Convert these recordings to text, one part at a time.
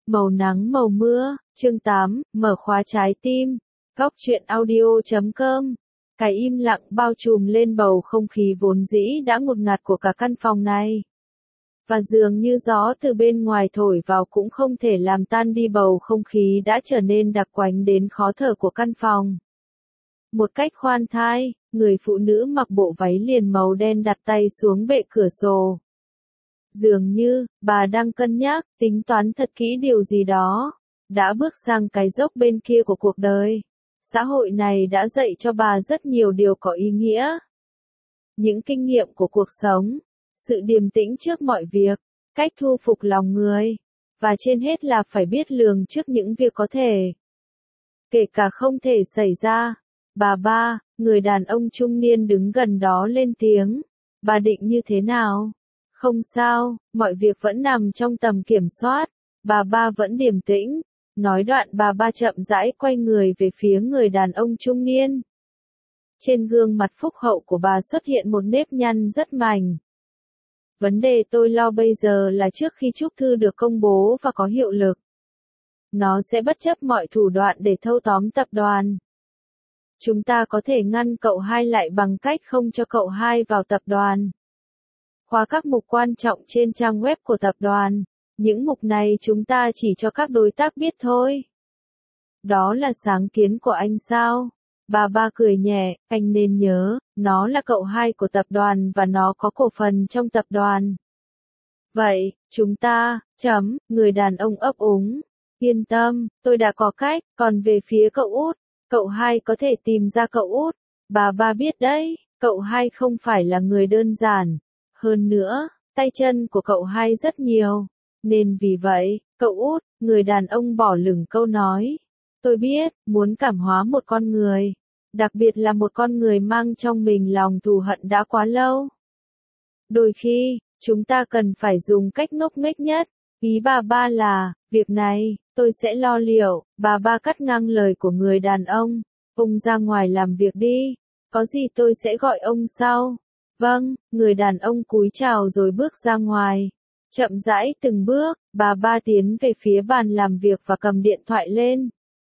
Màu nắng màu mưa, chương 8, mở khóa trái tim. Góc truyện audio.com. Cái im lặng bao trùm lên bầu không khí vốn dĩ đã ngột ngạt của cả căn phòng này. Và dường như gió từ bên ngoài thổi vào cũng không thể làm tan đi bầu không khí đã trở nên đặc quánh đến khó thở của căn phòng. Một cách khoan thai, người phụ nữ mặc bộ váy liền màu đen đặt tay xuống bệ cửa sổ. Dường như, bà đang cân nhắc, tính toán thật kỹ điều gì đó. Đã bước sang cái dốc bên kia của cuộc đời. Xã hội này đã dạy cho bà rất nhiều điều có ý nghĩa. Những kinh nghiệm của cuộc sống, sự điềm tĩnh trước mọi việc, cách thu phục lòng người. Và trên hết là phải biết lường trước những việc có thể. Kể cả không thể xảy ra. Bà ba, người đàn ông trung niên đứng gần đó lên tiếng. Bà định như thế nào? Không sao, mọi việc vẫn nằm trong tầm kiểm soát. Bà ba vẫn điềm tĩnh. Nói đoạn bà ba chậm rãi quay người về phía người đàn ông trung niên. Trên gương mặt phúc hậu của bà xuất hiện một nếp nhăn rất mảnh. Vấn đề tôi lo bây giờ là trước khi chúc thư được công bố và có hiệu lực, nó sẽ bất chấp mọi thủ đoạn để thâu tóm tập đoàn. Chúng ta có thể ngăn cậu hai lại bằng cách không cho cậu hai vào tập đoàn. Khóa các mục quan trọng trên trang web của tập đoàn. Những mục này chúng ta chỉ cho các đối tác biết thôi. Đó là sáng kiến của anh sao? Bà ba cười nhẹ, anh nên nhớ, nó là cậu hai của tập đoàn và nó có cổ phần trong tập đoàn. Vậy, chúng ta, người đàn ông ấp úng. Yên tâm, tôi đã có cách, còn về phía cậu út, cậu hai có thể tìm ra cậu út. Bà ba biết đấy, cậu hai không phải là người đơn giản. Hơn nữa, tay chân của cậu hai rất nhiều. Nên vì vậy, cậu út, người đàn ông bỏ lửng câu nói. Tôi biết, muốn cảm hóa một con người. Đặc biệt là một con người mang trong mình lòng thù hận đã quá lâu. Đôi khi, chúng ta cần phải dùng cách ngốc nghếch nhất. Ý bà ba là, việc này, tôi sẽ lo liệu. Bà ba cắt ngang lời của người đàn ông. Ông ra ngoài làm việc đi. Có gì tôi sẽ gọi ông sau. Vâng, người đàn ông cúi chào rồi bước ra ngoài. Chậm rãi từng bước, bà ba tiến về phía bàn làm việc và cầm điện thoại lên.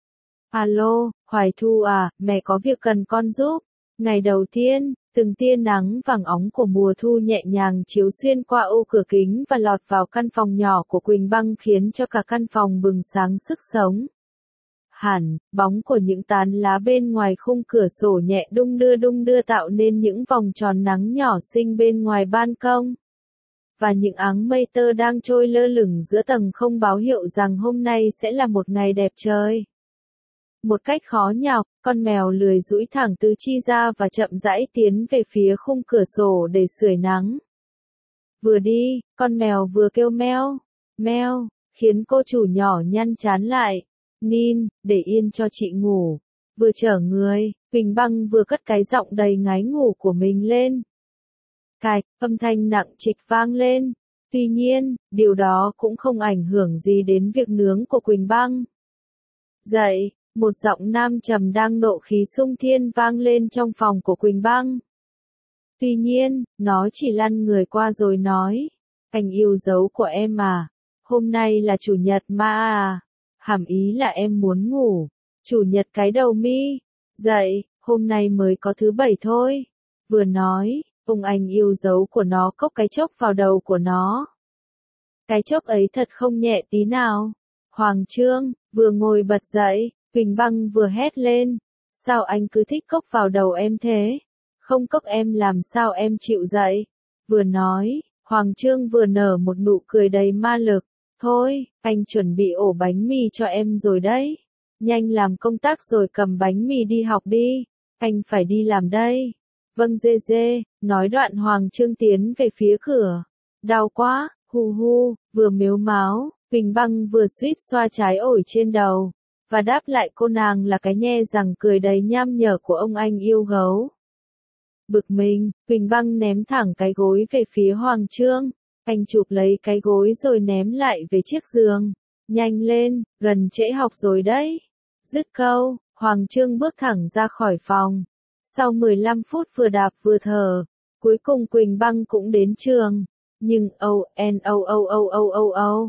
Alo, Hoài Thu à, mẹ có việc cần con giúp. Ngày đầu tiên, từng tia nắng vàng óng của mùa thu nhẹ nhàng chiếu xuyên qua ô cửa kính và lọt vào căn phòng nhỏ của Quỳnh Băng khiến cho cả căn phòng bừng sáng sức sống. Hẳn, bóng của những tán lá bên ngoài khung cửa sổ nhẹ đung đưa tạo nên những vòng tròn nắng nhỏ xinh bên ngoài ban công. Và những áng mây tơ đang trôi lơ lửng giữa tầng không báo hiệu rằng hôm nay sẽ là một ngày đẹp trời. Một cách khó nhọc, con mèo lười duỗi thẳng tứ chi ra và chậm rãi tiến về phía khung cửa sổ để sưởi nắng. Vừa đi, con mèo vừa kêu meo, meo, khiến cô chủ nhỏ nhăn chán lại. Nin, để yên cho chị ngủ. Vừa chở người, Quỳnh Băng vừa cất cái giọng đầy ngái ngủ của mình lên. Cạch, âm thanh nặng trịch vang lên. Tuy nhiên, điều đó cũng không ảnh hưởng gì đến việc nướng của Quỳnh Băng. Dậy, một giọng nam trầm đang nộ khí xung thiên vang lên trong phòng của Quỳnh Băng. Tuy nhiên, nó chỉ lăn người qua rồi nói. Anh yêu dấu của em à? Hôm nay là chủ nhật mà à? Hàm ý là em muốn ngủ. Chủ nhật cái đầu mi. Dậy, hôm nay mới có thứ bảy thôi. Vừa nói, ông anh yêu dấu của nó cốc cái chốc vào đầu của nó. Cái chốc ấy thật không nhẹ tí nào. Hoàng Trương, vừa ngồi bật dậy, Quỳnh Băng vừa hét lên. Sao anh cứ thích cốc vào đầu em thế? Không cốc em làm sao em chịu dậy? Vừa nói, Hoàng Trương vừa nở một nụ cười đầy ma lực. Thôi, anh chuẩn bị ổ bánh mì cho em rồi đấy. Nhanh làm công tác rồi cầm bánh mì đi học đi. Anh phải đi làm đây. Vâng dê dê, nói đoạn Hoàng Trương tiến về phía cửa. Đau quá, hu hu, vừa mếu máo, Quỳnh Băng vừa suýt xoa trái ổi trên đầu. Và đáp lại cô nàng là cái nhe rằng cười đầy nham nhở của ông anh yêu gấu. Bực mình, Quỳnh Băng ném thẳng cái gối về phía Hoàng Trương. Anh chụp lấy cái gối rồi ném lại về chiếc giường. Nhanh lên, gần trễ học rồi đấy. Dứt câu, Hoàng Trương bước thẳng ra khỏi phòng. Sau 15 phút vừa đạp vừa thở, cuối cùng Quỳnh Băng cũng đến trường. Nhưng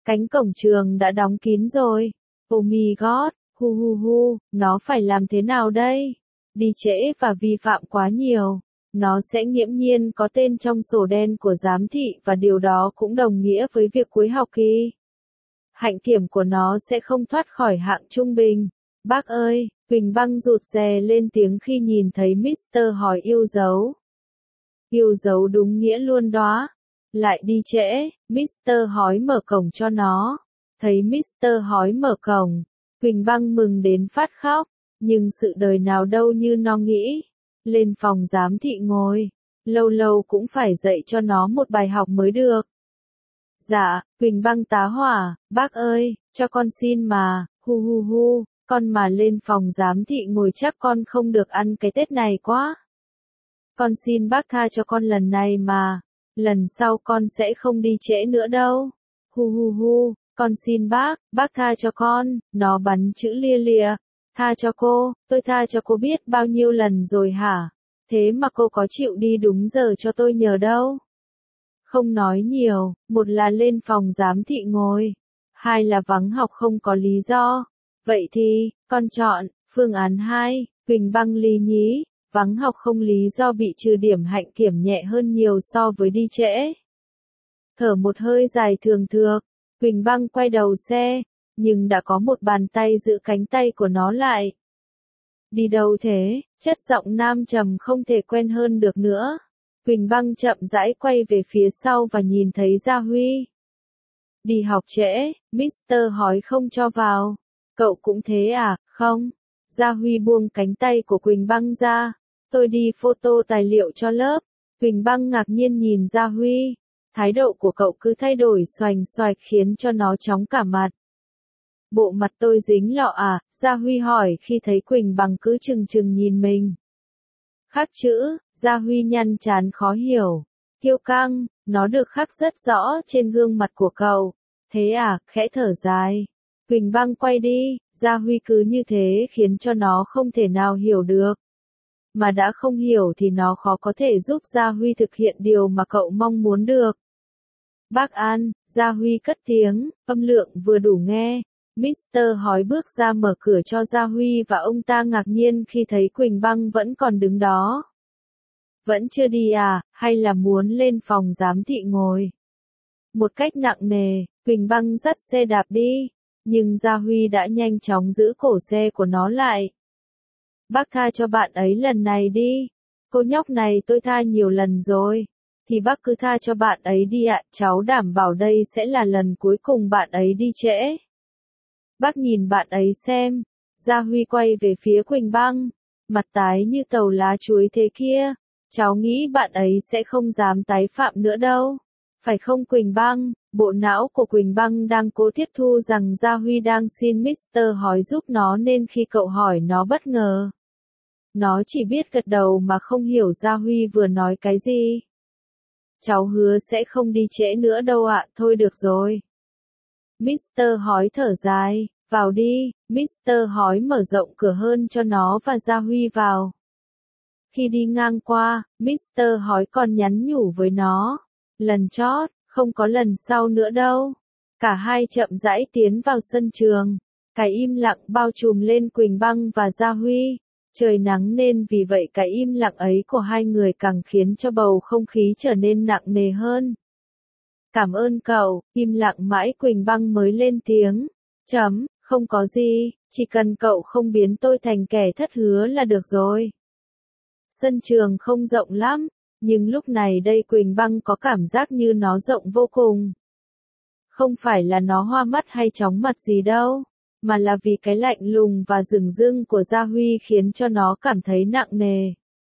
Cánh cổng trường đã đóng kín rồi. Oh my god, nó phải làm thế nào đây? Đi trễ và vi phạm quá nhiều. Nó sẽ nghiễm nhiên có tên trong sổ đen của giám thị và điều đó cũng đồng nghĩa với việc cuối học kỳ. Hạnh kiểm của nó sẽ không thoát khỏi hạng trung bình. Bác ơi, Quỳnh Băng rụt rè lên tiếng khi nhìn thấy Mr. hỏi yêu dấu. Yêu dấu đúng nghĩa luôn đó. Lại đi trễ, Mr. Hói mở cổng cho nó. Thấy Mr. Hói mở cổng, Quỳnh Băng mừng đến phát khóc, nhưng sự đời nào đâu như nó nghĩ. Lên phòng giám thị ngồi, lâu lâu cũng phải dạy cho nó một bài học mới được. Dạ, Quỳnh Băng tá hỏa, bác ơi, cho con xin mà, con mà lên phòng giám thị ngồi chắc con không được ăn cái Tết này quá. Con xin bác tha cho con lần này mà, lần sau con sẽ không đi trễ nữa đâu. Con xin bác tha cho con, nó bắn chữ lia lịa. Tha cho cô, tôi tha cho cô biết bao nhiêu lần rồi hả? Thế mà cô có chịu đi đúng giờ cho tôi nhờ đâu. Không nói nhiều, một là lên phòng giám thị ngồi, hai là vắng học không có lý do. Vậy thì, con chọn, phương án 2, Quỳnh Băng lý nhí, vắng học không lý do bị trừ điểm hạnh kiểm nhẹ hơn nhiều so với đi trễ. Thở một hơi dài thường thượt, Quỳnh Băng quay đầu xe, nhưng đã có một bàn tay giữ cánh tay của nó lại. Đi đâu thế? Chất giọng nam trầm không thể quen hơn được nữa. Quỳnh Băng chậm rãi quay về phía sau và nhìn thấy Gia Huy. Đi học trễ, Mr. Hói không cho vào. Cậu cũng thế à, không? Gia Huy buông cánh tay của Quỳnh Băng ra. Tôi đi photo tài liệu cho lớp. Quỳnh Băng ngạc nhiên nhìn Gia Huy. Thái độ của cậu cứ thay đổi xoành xoạch khiến cho nó chóng cả mặt. Bộ mặt tôi dính lọ à? Gia Huy hỏi khi thấy Quỳnh Băng cứ chừng chừng nhìn mình. Khắc chữ, Gia Huy nhăn trán khó hiểu. Kiêu căng, nó được khắc rất rõ trên gương mặt của cậu. Thế à, khẽ thở dài. Quỳnh Băng quay đi, Gia Huy cứ như thế khiến cho nó không thể nào hiểu được. Mà đã không hiểu thì nó khó có thể giúp Gia Huy thực hiện điều mà cậu mong muốn được. Bác An, Gia Huy cất tiếng, âm lượng vừa đủ nghe. Mr. Hói bước ra mở cửa cho Gia Huy và ông ta ngạc nhiên khi thấy Quỳnh Băng vẫn còn đứng đó. Vẫn chưa đi à, hay là muốn lên phòng giám thị ngồi? Một cách nặng nề, Quỳnh Băng dắt xe đạp đi, nhưng Gia Huy đã nhanh chóng giữ cổ xe của nó lại. Bác tha cho bạn ấy lần này đi. Cô nhóc này tôi tha nhiều lần rồi. Thì bác cứ tha cho bạn ấy đi ạ, cháu đảm bảo đây sẽ là lần cuối cùng bạn ấy đi trễ. Bác nhìn bạn ấy xem. Gia Huy quay về phía Quỳnh Băng, mặt tái như tàu lá chuối thế kia. Cháu nghĩ bạn ấy sẽ không dám tái phạm nữa đâu. Phải không Quỳnh Băng? Bộ não của Quỳnh Băng đang cố tiếp thu rằng Gia Huy đang xin Mr. Hói giúp nó nên khi cậu hỏi nó bất ngờ. Nó chỉ biết gật đầu mà không hiểu Gia Huy vừa nói cái gì. Cháu hứa sẽ không đi trễ nữa đâu ạ, thôi được rồi. Mr. Hói thở dài, vào đi, Mr. Hói mở rộng cửa hơn cho nó và Gia Huy vào. Khi đi ngang qua, Mr. Hói còn nhắn nhủ với nó. Lần chót, không có lần sau nữa đâu. Cả hai chậm rãi tiến vào sân trường. Cái im lặng bao trùm lên Quỳnh Băng và Gia Huy. Trời nắng nên vì vậy cái im lặng ấy của hai người càng khiến cho bầu không khí trở nên nặng nề hơn. Cảm ơn cậu, im lặng mãi Quỳnh Băng mới lên tiếng. Không có gì, chỉ cần cậu không biến tôi thành kẻ thất hứa là được rồi. Sân trường không rộng lắm, nhưng lúc này đây Quỳnh Băng có cảm giác như nó rộng vô cùng. Không phải là nó hoa mắt hay chóng mặt gì đâu, mà là vì cái lạnh lùng và dửng dưng của Gia Huy khiến cho nó cảm thấy nặng nề.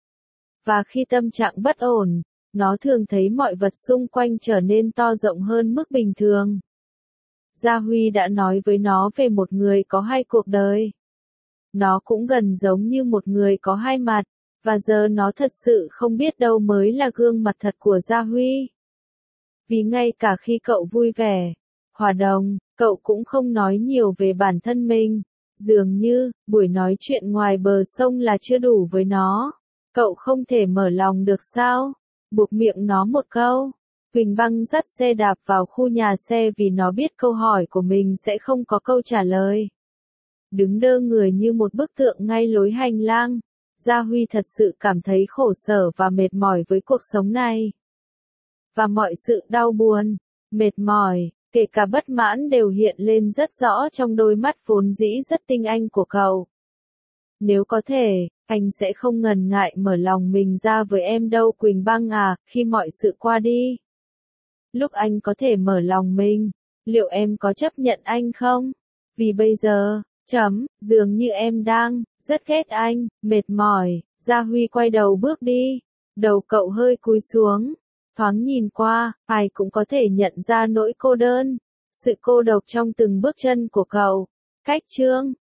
Và khi tâm trạng bất ổn, nó thường thấy mọi vật xung quanh trở nên to rộng hơn mức bình thường. Gia Huy đã nói với nó về một người có hai cuộc đời. Nó cũng gần giống như một người có hai mặt, và giờ nó thật sự không biết đâu mới là gương mặt thật của Gia Huy. Vì ngay cả khi cậu vui vẻ, hòa đồng, cậu cũng không nói nhiều về bản thân mình. Dường như, buổi nói chuyện ngoài bờ sông là chưa đủ với nó. Cậu không thể mở lòng được sao? Buộc miệng nó một câu. Quỳnh Băng dắt xe đạp vào khu nhà xe vì nó biết câu hỏi của mình sẽ không có câu trả lời. Đứng đơ người như một bức tượng ngay lối hành lang, Gia Huy thật sự cảm thấy khổ sở và mệt mỏi với cuộc sống này. Và mọi sự đau buồn, mệt mỏi, kể cả bất mãn đều hiện lên rất rõ trong đôi mắt vốn dĩ rất tinh anh của cậu. Nếu có thể, anh sẽ không ngần ngại mở lòng mình ra với em đâu Quỳnh Băng à, khi mọi sự qua đi. Lúc anh có thể mở lòng mình, liệu em có chấp nhận anh không? Vì bây giờ, dường như em đang, rất ghét anh, mệt mỏi. Gia Huy quay đầu bước đi. Đầu cậu hơi cúi xuống. Thoáng nhìn qua, ai cũng có thể nhận ra nỗi cô đơn. Sự cô độc trong từng bước chân của cậu. Cách chương